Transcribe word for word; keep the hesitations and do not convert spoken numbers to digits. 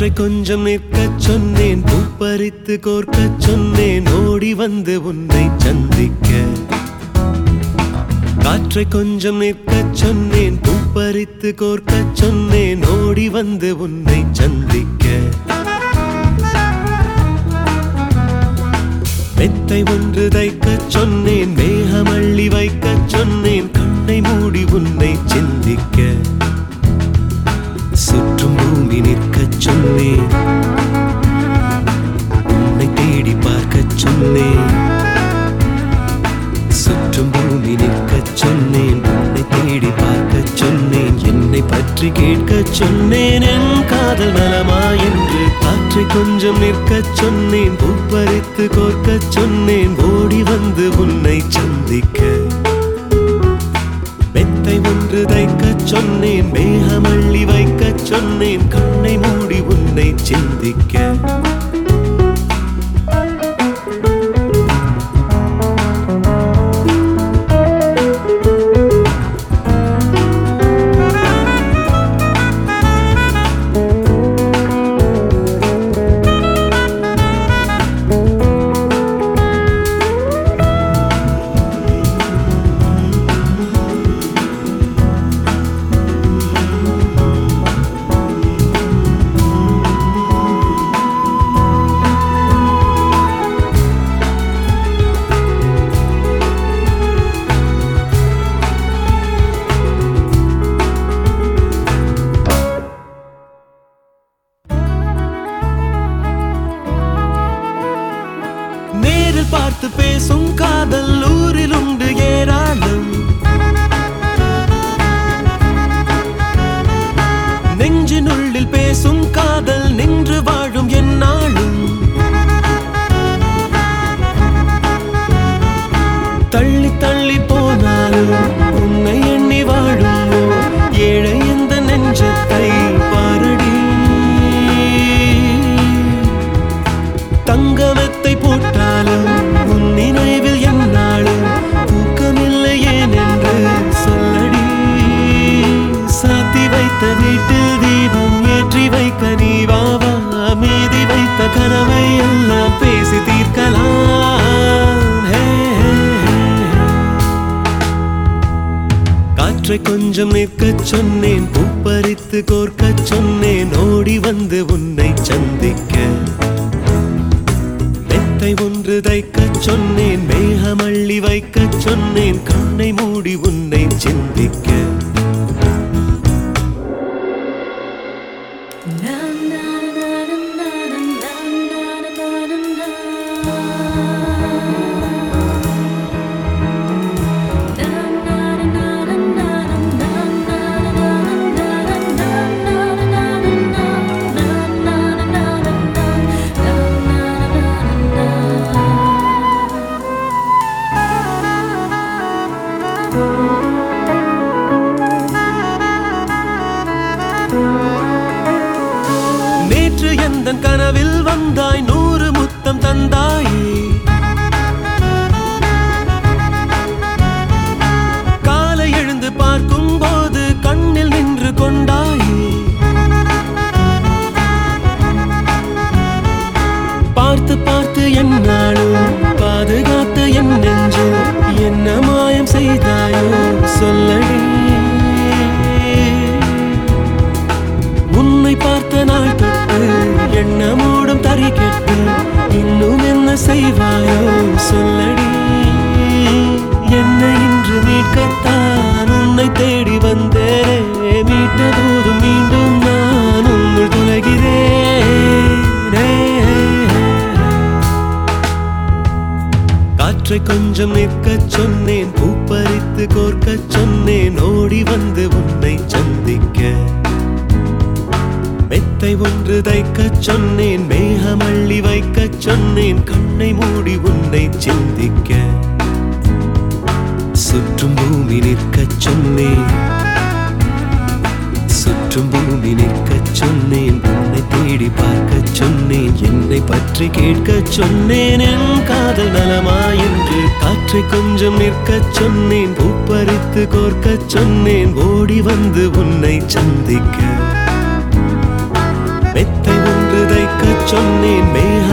காற்றை கொஞ்சம் நிற்கச் சொன்னேன், பூப்பறித்து கோர்க்கச் சொன்னேன், ஓடி வந்து உன்னை சந்திக்க. காற்றை கொஞ்சம் நிற்கச் சொன்னேன், பூப்பறித்து கோர்க்கச் சொன்னேன், ஓடி வந்து உன்னை சந்திக்க. மெத்தை ஒன்று தைக்கச் சொன்னேன், மேகமள்ளி வைக்கச் சொன்னேன், கண்ணை மூடி உன்னை சிந்திக்க. சுற்றும் பூமி நிற்கச் சொன்னேன், உன்னை தேடி பார்க்கச் சொன்னேன். சுற்றும் பூமி நிற்கச் சொன்னேன், உன்னை தேடி பார்க்கச் சொன்னேன், என்னை பற்றி கேட்கச் சொன்னேன், என் காதல் நலமா என்று. காற்றை கொஞ்சம் நிற்கச் சொன்னேன், பூப்பறித்து கோர்க்கச் சொன்னேன், ஓடி வந்து உன்னை சந்திக்க. மெத்தை ஒன்று தைக்கச் சொன்னேன், மேகமள்ளி வைக்கச் சொன்னேன், கண்ணை மூடி உன்னை சிந்திக்க. பார்த்து பேசும் காதல் ஊரில் உண்டு ஏராளம். நெஞ்சினுள்ளில் பேசும் காதல் நின்று வாழும் எந்நாளும். தள்ளி தள்ளி போனாலும் உன்னை எண்ணி வாழும் ஏழை இந்த நெஞ்சத்தை பாரடி. தங்கமெத்தை போட்டாலும் உன் நினைவில் எந்நாளும் தூக்கமில்லை ஏன் என்று சொல்லடி. சாத்தி வைத்த வீட்டில் தீபம் ஏற்றி வைக்க நீ வாவா, மீதி வைத்த கனவை எல்லாம் பேசி தீர்க்கலாம். காற்றை கொஞ்சம் நிற்கச் சொன்னேன், பூப்பறித்து கோர்க்கச் சொன்னேன், ஓடி வந்து உன்னை சந்திக்க. மெத்தை ஒன்று தைக்கச் சொன்னேன், மேகமள்ளி வைக்கச் சொன்னேன், கண்ணை மூடி உன்னை சிந்திக்க. நேற்று எந்தன் கனவில் வந்தாய், நூறு முத்தம் தந்தாயே. காலை எழுந்து பார்க்கும் போது கண்ணில் நின்று கொண்டாயே. பார்த்து பார்த்து என்னாலும் பாதுகாத்து என் நெஞ்சு என்ன மாயம் செய்தாயோ சொல்லடி. உன்னை பார்த்த நாள் தொட்டு எண்ணமோடும் தறி கெட்டு இன்னும் என்ன செய்வாயோ சொல்லடி. என்னை இன்று மீட்கத்தான் உன்னை தேடி வந்தேனே, மீட்ட போதும் மீண்டும் நான் உன்னுள் துளைகிறேன். காற்றை கொஞ்சம் நிற்கச் சொன்னேன், பூப்பறித்து கோர்க்கச் சொன்னேன், ஓடி வந்து உன்னை சந்திக்க. மெத்தை ஒன்று தைக்கச் சொன்னேன், மேகமள்ளி வைக்கச் சொன்னேன், கண்ணை மூடி உன்னை சிந்திக்க. சுற்றும் பூமி நிற்கச் சொன்னேன், சுற்றும் பூமி நிற்கச் சொன்னேன், உன்னை தேடி பார்க்கச் சொன்னேன், என்னை பற்றி கேட்கச் சொன்னேன், என் காதல் நலமா என்று. காற்றை கொஞ்சம் நிற்கச் சொன்னேன், பூப்பறித்து கோர்க்கச் சொன்னேன், ஓடி வந்து உன்னை சந்திக்க. மெத்தை சொன்னேன் மேக